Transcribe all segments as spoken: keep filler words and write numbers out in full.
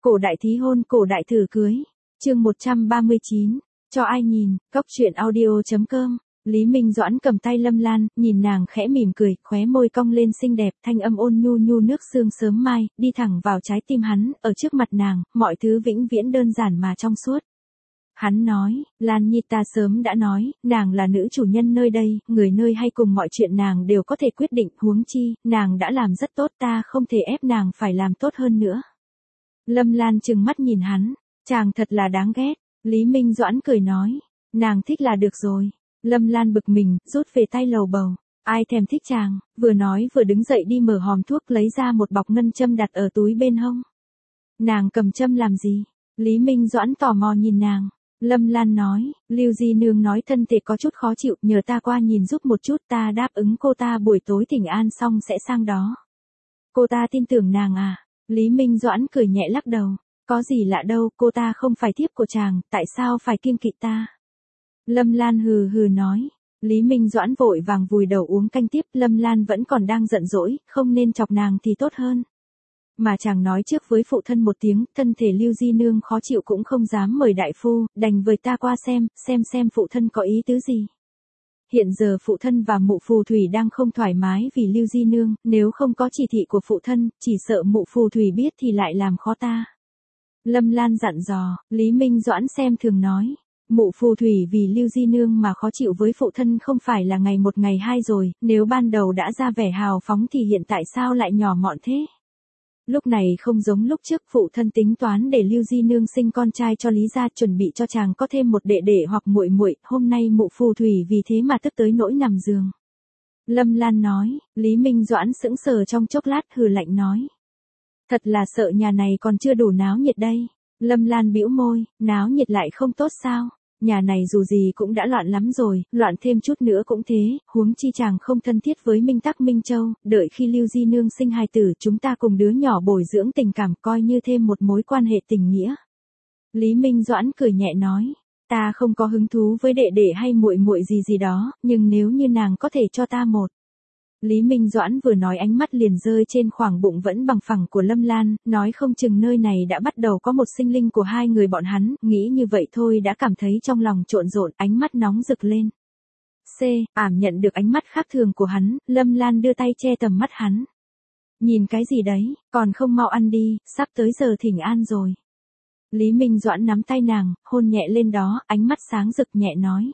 Cổ đại thí hôn, cổ đại thử cưới. Chương một trăm ba mươi chín. Cho ai nhìn, Cóc truyện audio chấm com. Lý Minh Doãn cầm tay Lâm Lan, nhìn nàng khẽ mỉm cười, khóe môi cong lên xinh đẹp, thanh âm ôn nhu nhu nước sương sớm mai, đi thẳng vào trái tim hắn, ở trước mặt nàng, mọi thứ vĩnh viễn đơn giản mà trong suốt. Hắn nói, Lan Nhi ta sớm đã nói, nàng là nữ chủ nhân nơi đây, người nơi hay cùng mọi chuyện nàng đều có thể quyết định, huống chi, nàng đã làm rất tốt, ta không thể ép nàng phải làm tốt hơn nữa. Lâm Lan trừng mắt nhìn hắn, chàng thật là đáng ghét. Lý Minh Doãn cười nói, nàng thích là được rồi. Lâm Lan bực mình, rút về tay lầu bầu, ai thèm thích chàng, vừa nói vừa đứng dậy đi mở hòm thuốc lấy ra một bọc ngân châm đặt ở túi bên hông. Nàng cầm châm làm gì? Lý Minh Doãn tò mò nhìn nàng. Lâm Lan nói, Lưu Di Nương nói thân thể có chút khó chịu, nhờ ta qua nhìn giúp một chút, ta đáp ứng cô ta buổi tối thỉnh an xong sẽ sang đó. Cô ta tin tưởng nàng à? Lý Minh Doãn cười nhẹ lắc đầu, có gì lạ đâu, cô ta không phải thiếp của chàng, tại sao phải kiêng kỵ ta? Lâm Lan hừ hừ nói. Lý Minh Doãn vội vàng vùi đầu uống canh tiếp, Lâm Lan vẫn còn đang giận dỗi, không nên chọc nàng thì tốt hơn. Mà chàng nói trước với phụ thân một tiếng, thân thể Lưu Di Nương khó chịu cũng không dám mời đại phu, đành với ta qua xem, xem xem phụ thân có ý tứ gì. Hiện giờ phụ thân và mụ phù thủy đang không thoải mái vì Lưu Di Nương, nếu không có chỉ thị của phụ thân, chỉ sợ mụ phù thủy biết thì lại làm khó ta. Lâm Lan dặn dò, Lý Minh Doãn xem thường nói. Mụ phù thủy vì Lưu Di Nương mà khó chịu với phụ thân không phải là ngày một ngày hai rồi, nếu ban đầu đã ra vẻ hào phóng thì hiện tại sao lại nhỏ mọn thế? Lúc này không giống lúc trước, phụ thân tính toán để Lưu Di Nương sinh con trai cho Lý gia, chuẩn bị cho chàng có thêm một đệ đệ hoặc muội muội, hôm nay mụ phù thủy vì thế mà tức tới nỗi nằm giường. Lâm Lan nói, Lý Minh Doãn sững sờ trong chốc lát hừ lạnh nói. Thật là sợ nhà này còn chưa đủ náo nhiệt đây. Lâm Lan bĩu môi, náo nhiệt lại không tốt sao? Nhà này dù gì cũng đã loạn lắm rồi, loạn thêm chút nữa cũng thế, huống chi chàng không thân thiết với Minh Tắc Minh Châu, đợi khi Lưu Di Nương sinh hài tử chúng ta cùng đứa nhỏ bồi dưỡng tình cảm coi như thêm một mối quan hệ tình nghĩa. Lý Minh Doãn cười nhẹ nói, ta không có hứng thú với đệ đệ hay muội muội gì gì đó, nhưng nếu như nàng có thể cho ta một. Lý Minh Doãn vừa nói ánh mắt liền rơi trên khoảng bụng vẫn bằng phẳng của Lâm Lan, nói không chừng nơi này đã bắt đầu có một sinh linh của hai người bọn hắn, nghĩ như vậy thôi đã cảm thấy trong lòng trộn rộn, ánh mắt nóng rực lên. C. Ảm nhận được ánh mắt khác thường của hắn, Lâm Lan đưa tay che tầm mắt hắn. Nhìn cái gì đấy, còn không mau ăn đi, sắp tới giờ thỉnh an rồi. Lý Minh Doãn nắm tay nàng, hôn nhẹ lên đó, ánh mắt sáng rực nhẹ nói.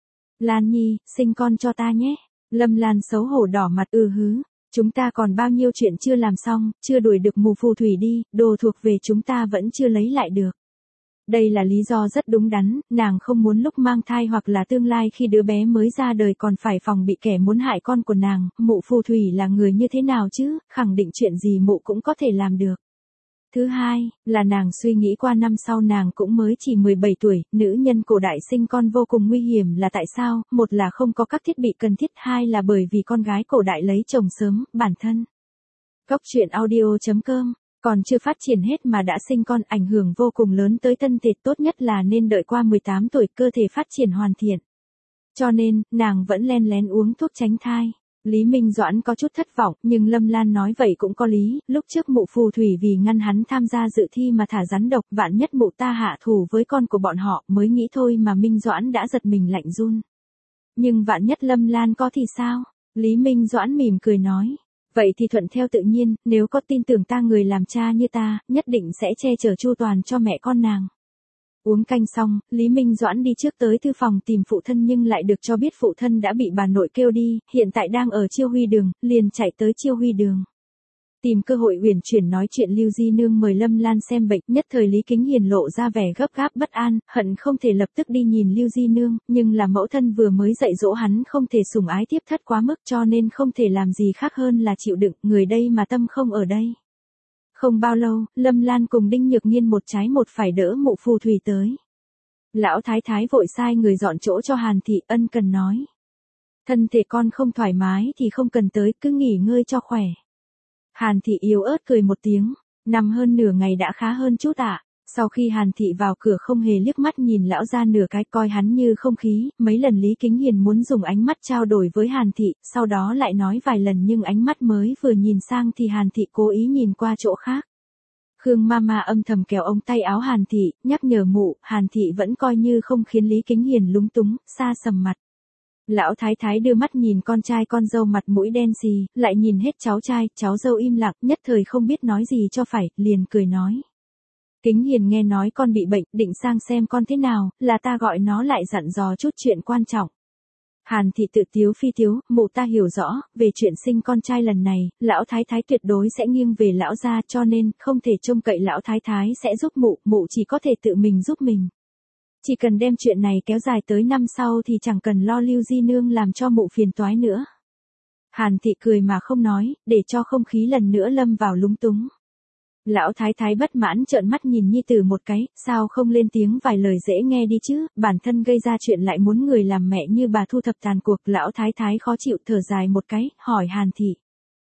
Lan Nhi, sinh con cho ta nhé. Lâm Lan xấu hổ đỏ mặt ừ hứ, chúng ta còn bao nhiêu chuyện chưa làm xong, chưa đuổi được mù phù thủy đi, đồ thuộc về chúng ta vẫn chưa lấy lại được. Đây là lý do rất đúng đắn, nàng không muốn lúc mang thai hoặc là tương lai khi đứa bé mới ra đời còn phải phòng bị kẻ muốn hại con của nàng, mụ phù thủy là người như thế nào chứ, khẳng định chuyện gì mụ cũng có thể làm được. Thứ hai, là nàng suy nghĩ qua năm sau nàng cũng mới chỉ mười bảy tuổi, nữ nhân cổ đại sinh con vô cùng nguy hiểm là tại sao, một là không có các thiết bị cần thiết, hai là bởi vì con gái cổ đại lấy chồng sớm, bản thân. Cóc truyện audio chấm com, còn chưa phát triển hết mà đã sinh con ảnh hưởng vô cùng lớn tới thân thể, tốt nhất là nên đợi qua mười tám tuổi cơ thể phát triển hoàn thiện. Cho nên, nàng vẫn len lén uống thuốc tránh thai. Lý Minh Doãn có chút thất vọng, nhưng Lâm Lan nói vậy cũng có lý, lúc trước mụ phù thủy vì ngăn hắn tham gia dự thi mà thả rắn độc, vạn nhất mụ ta hạ thủ với con của bọn họ, mới nghĩ thôi mà Minh Doãn đã giật mình lạnh run. Nhưng vạn nhất Lâm Lan có thì sao? Lý Minh Doãn mỉm cười nói, vậy thì thuận theo tự nhiên, nếu có tin tưởng ta người làm cha như ta, nhất định sẽ che chở chu toàn cho mẹ con nàng. Uống canh xong, Lý Minh Doãn đi trước tới thư phòng tìm phụ thân nhưng lại được cho biết phụ thân đã bị bà nội kêu đi, hiện tại đang ở Chiêu Huy Đường, liền chạy tới Chiêu Huy Đường. Tìm cơ hội uyển chuyển nói chuyện Lưu Di Nương mời Lâm Lan xem bệnh, nhất thời Lý Kính Hiền lộ ra vẻ gấp gáp bất an, hận không thể lập tức đi nhìn Lưu Di Nương, nhưng là mẫu thân vừa mới dạy dỗ hắn không thể sủng ái tiếp thất quá mức cho nên không thể làm gì khác hơn là chịu đựng, người đây mà tâm không ở đây. Không bao lâu, Lâm Lan cùng Đinh Nhược Nhiên một trái một phải đỡ mụ phù thủy tới. Lão thái thái vội sai người dọn chỗ cho Hàn Thị, ân cần nói. Thân thể con không thoải mái thì không cần tới, cứ nghỉ ngơi cho khỏe. Hàn Thị yếu ớt cười một tiếng, nằm hơn nửa ngày đã khá hơn chút ạ. À. Sau khi Hàn Thị vào cửa không hề liếc mắt nhìn lão ra nửa cái, coi hắn như không khí, mấy lần Lý Kính Hiền muốn dùng ánh mắt trao đổi với Hàn Thị, sau đó lại nói vài lần nhưng ánh mắt mới vừa nhìn sang thì Hàn Thị cố ý nhìn qua chỗ khác. Khương Mama âm thầm kéo ống tay áo Hàn Thị, nhắc nhở mụ, Hàn Thị vẫn coi như không khiến Lý Kính Hiền lúng túng, xa sầm mặt. Lão thái thái đưa mắt nhìn con trai con dâu mặt mũi đen xì, lại nhìn hết cháu trai, cháu dâu im lặng, nhất thời không biết nói gì cho phải, liền cười nói. Kính Hiền nghe nói con bị bệnh, định sang xem con thế nào, là ta gọi nó lại dặn dò chút chuyện quan trọng. Hàn Thị tự tiếu phi tiếu, mụ ta hiểu rõ, về chuyện sinh con trai lần này, lão thái thái tuyệt đối sẽ nghiêng về lão gia, cho nên, không thể trông cậy lão thái thái sẽ giúp mụ, mụ chỉ có thể tự mình giúp mình. Chỉ cần đem chuyện này kéo dài tới năm sau thì chẳng cần lo Lưu Di Nương làm cho mụ phiền toái nữa. Hàn Thị cười mà không nói, để cho không khí lần nữa lâm vào lúng túng. Lão thái thái bất mãn trợn mắt nhìn nhi tử một cái, sao không lên tiếng vài lời dễ nghe đi chứ, bản thân gây ra chuyện lại muốn người làm mẹ như bà thu thập tàn cuộc. Lão thái thái khó chịu thở dài một cái, hỏi Hàn Thị.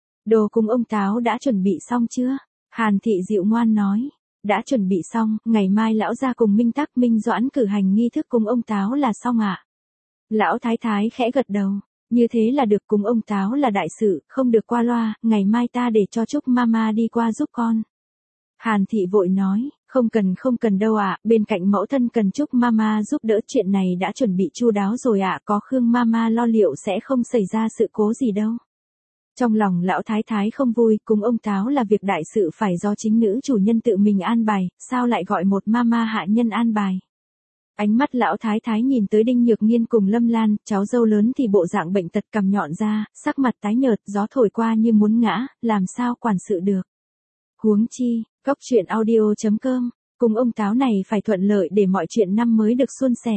Đồ cùng ông Táo đã chuẩn bị xong chưa? Hàn Thị dịu ngoan nói. Đã chuẩn bị xong, ngày mai lão gia cùng Minh Tắc Minh Doãn cử hành nghi thức cùng ông Táo là xong ạ. À? Lão thái thái khẽ gật đầu. Như thế là được, cùng ông Táo là đại sự, không được qua loa, ngày mai ta để cho Trúc Mama đi qua giúp con. Hàn Thị vội nói, không cần không cần đâu ạ, à, bên cạnh mẫu thân cần Trúc Mama giúp đỡ, chuyện này đã chuẩn bị chu đáo rồi ạ, à, có Khương Mama lo liệu sẽ không xảy ra sự cố gì đâu. Trong lòng lão thái thái không vui, cùng ông Táo là việc đại sự phải do chính nữ chủ nhân tự mình an bài, sao lại gọi một mama hạ nhân an bài. Ánh mắt lão thái thái nhìn tới Đinh Nhược Nghiên cùng Lâm Lan, cháu dâu lớn thì bộ dạng bệnh tật cằm nhọn ra, sắc mặt tái nhợt, gió thổi qua như muốn ngã, làm sao quản sự được. Huống chi, Cóc truyện audio chấm com, cùng ông Táo này phải thuận lợi để mọi chuyện năm mới được suôn sẻ.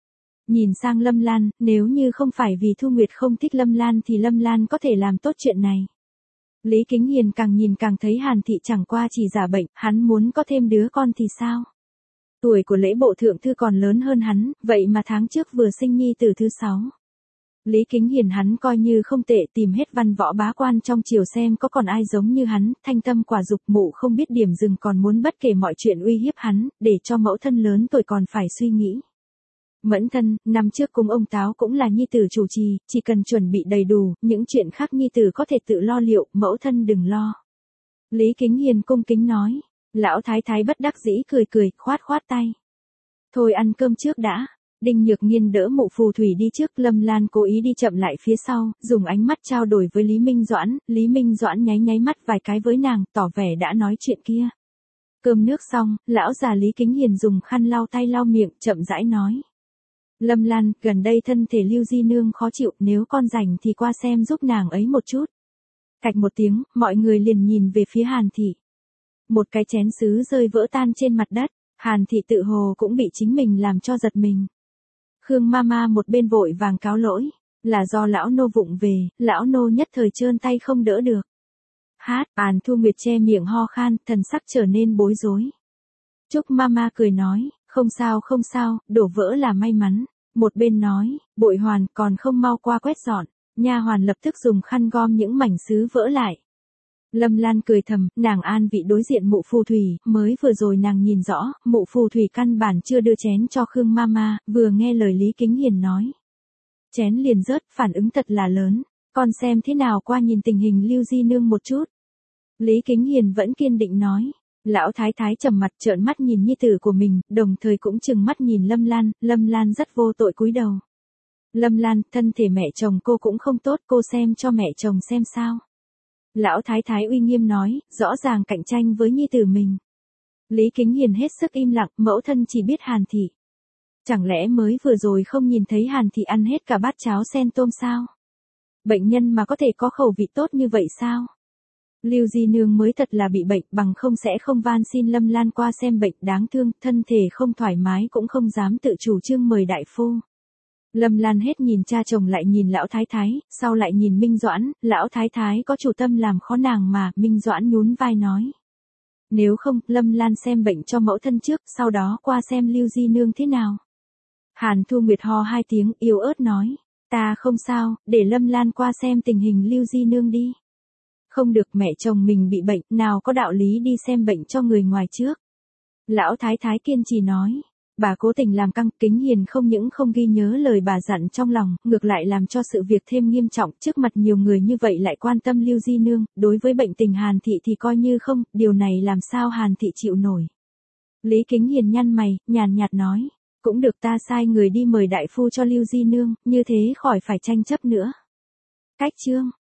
Nhìn sang Lâm Lan, nếu như không phải vì Thu Nguyệt không thích Lâm Lan thì Lâm Lan có thể làm tốt chuyện này. Lý Kính Hiền càng nhìn càng thấy Hàn Thị chẳng qua chỉ giả bệnh, hắn muốn có thêm đứa con thì sao? Tuổi của lễ bộ thượng thư còn lớn hơn hắn, vậy mà tháng trước vừa sinh nhi tử thứ sáu. Lý Kính Hiền hắn coi như không tệ, tìm hết văn võ bá quan trong triều xem có còn ai giống như hắn, thanh tâm quả dục, mụ không biết điểm dừng còn muốn bất kể mọi chuyện uy hiếp hắn, để cho mẫu thân lớn tuổi còn phải suy nghĩ. Mẫn thân, năm trước cùng ông Táo cũng là nhi tử chủ trì, chỉ cần chuẩn bị đầy đủ, những chuyện khác nhi tử có thể tự lo liệu, mẫu thân đừng lo. Lý Kính Hiền cung kính nói, lão thái thái bất đắc dĩ cười cười, khoát khoát tay. Thôi ăn cơm trước đã. Đinh Nhược Nghiên đỡ mụ phù thủy đi trước, Lâm Lan cố ý đi chậm lại phía sau, dùng ánh mắt trao đổi với Lý Minh Doãn, Lý Minh Doãn nháy nháy mắt vài cái với nàng, tỏ vẻ đã nói chuyện kia. Cơm nước xong, lão già Lý Kính Hiền dùng khăn lau tay lau miệng, chậm rãi nói. Lâm Lan, gần đây thân thể Lưu Di Nương khó chịu, nếu con rảnh thì qua xem giúp nàng ấy một chút. Cạch một tiếng, mọi người liền nhìn về phía Hàn Thị. Một cái chén sứ rơi vỡ tan trên mặt đất, Hàn Thị tự hồ cũng bị chính mình làm cho giật mình. Khương Mama một bên vội vàng cáo lỗi, là do lão nô vụng về, lão nô nhất thời trơn tay không đỡ được. Hát, Hàn Thu Nguyệt che miệng ho khan, thần sắc trở nên bối rối. Trúc Mama cười nói, không sao không sao, đổ vỡ là may mắn. Một bên nói, Bội Hoàn còn không mau qua quét dọn, nha hoàn lập tức dùng khăn gom những mảnh sứ vỡ lại. Lâm Lan cười thầm, nàng an vị đối diện mụ phù thủy, mới vừa rồi nàng nhìn rõ, mụ phù thủy căn bản chưa đưa chén cho Khương Mama, vừa nghe lời Lý Kính Hiền nói. Chén liền rớt, phản ứng thật là lớn, con xem thế nào qua nhìn tình hình Lưu Di Nương một chút. Lý Kính Hiền vẫn kiên định nói. Lão thái thái trầm mặt trợn mắt nhìn nhi tử của mình, đồng thời cũng trừng mắt nhìn Lâm Lan, Lâm Lan rất vô tội cúi đầu. Lâm Lan, thân thể mẹ chồng cô cũng không tốt, cô xem cho mẹ chồng xem sao. Lão thái thái uy nghiêm nói, rõ ràng cạnh tranh với nhi tử mình. Lý Kính Hiền hết sức im lặng, mẫu thân chỉ biết Hàn Thị. Chẳng lẽ mới vừa rồi không nhìn thấy Hàn Thị ăn hết cả bát cháo sen tôm sao? Bệnh nhân mà có thể có khẩu vị tốt như vậy sao? Lưu Di Nương mới thật là bị bệnh, bằng không sẽ không van xin Lâm Lan qua xem bệnh, đáng thương, thân thể không thoải mái cũng không dám tự chủ trương mời đại phu. Lâm Lan hết nhìn cha chồng lại nhìn lão thái thái, sau lại nhìn Minh Doãn, lão thái thái có chủ tâm làm khó nàng mà, Minh Doãn nhún vai nói. Nếu không, Lâm Lan xem bệnh cho mẫu thân trước, sau đó qua xem Lưu Di Nương thế nào. Hàn Thu Nguyệt ho hai tiếng, yếu ớt nói, ta không sao, để Lâm Lan qua xem tình hình Lưu Di Nương đi. Không được, mẹ chồng mình bị bệnh, nào có đạo lý đi xem bệnh cho người ngoài trước. Lão thái thái kiên trì nói, Bà cố tình làm căng, Kính Hiền không những không ghi nhớ lời bà dặn trong lòng, ngược lại làm cho sự việc thêm nghiêm trọng, trước mặt nhiều người như vậy lại quan tâm Lưu Di Nương, đối với bệnh tình Hàn Thị thì coi như không, điều này làm sao Hàn Thị chịu nổi. Lý Kính Hiền nhăn mày, nhàn nhạt nói, cũng được, ta sai người đi mời đại phu cho Lưu Di Nương, như thế khỏi phải tranh chấp nữa. Cách chương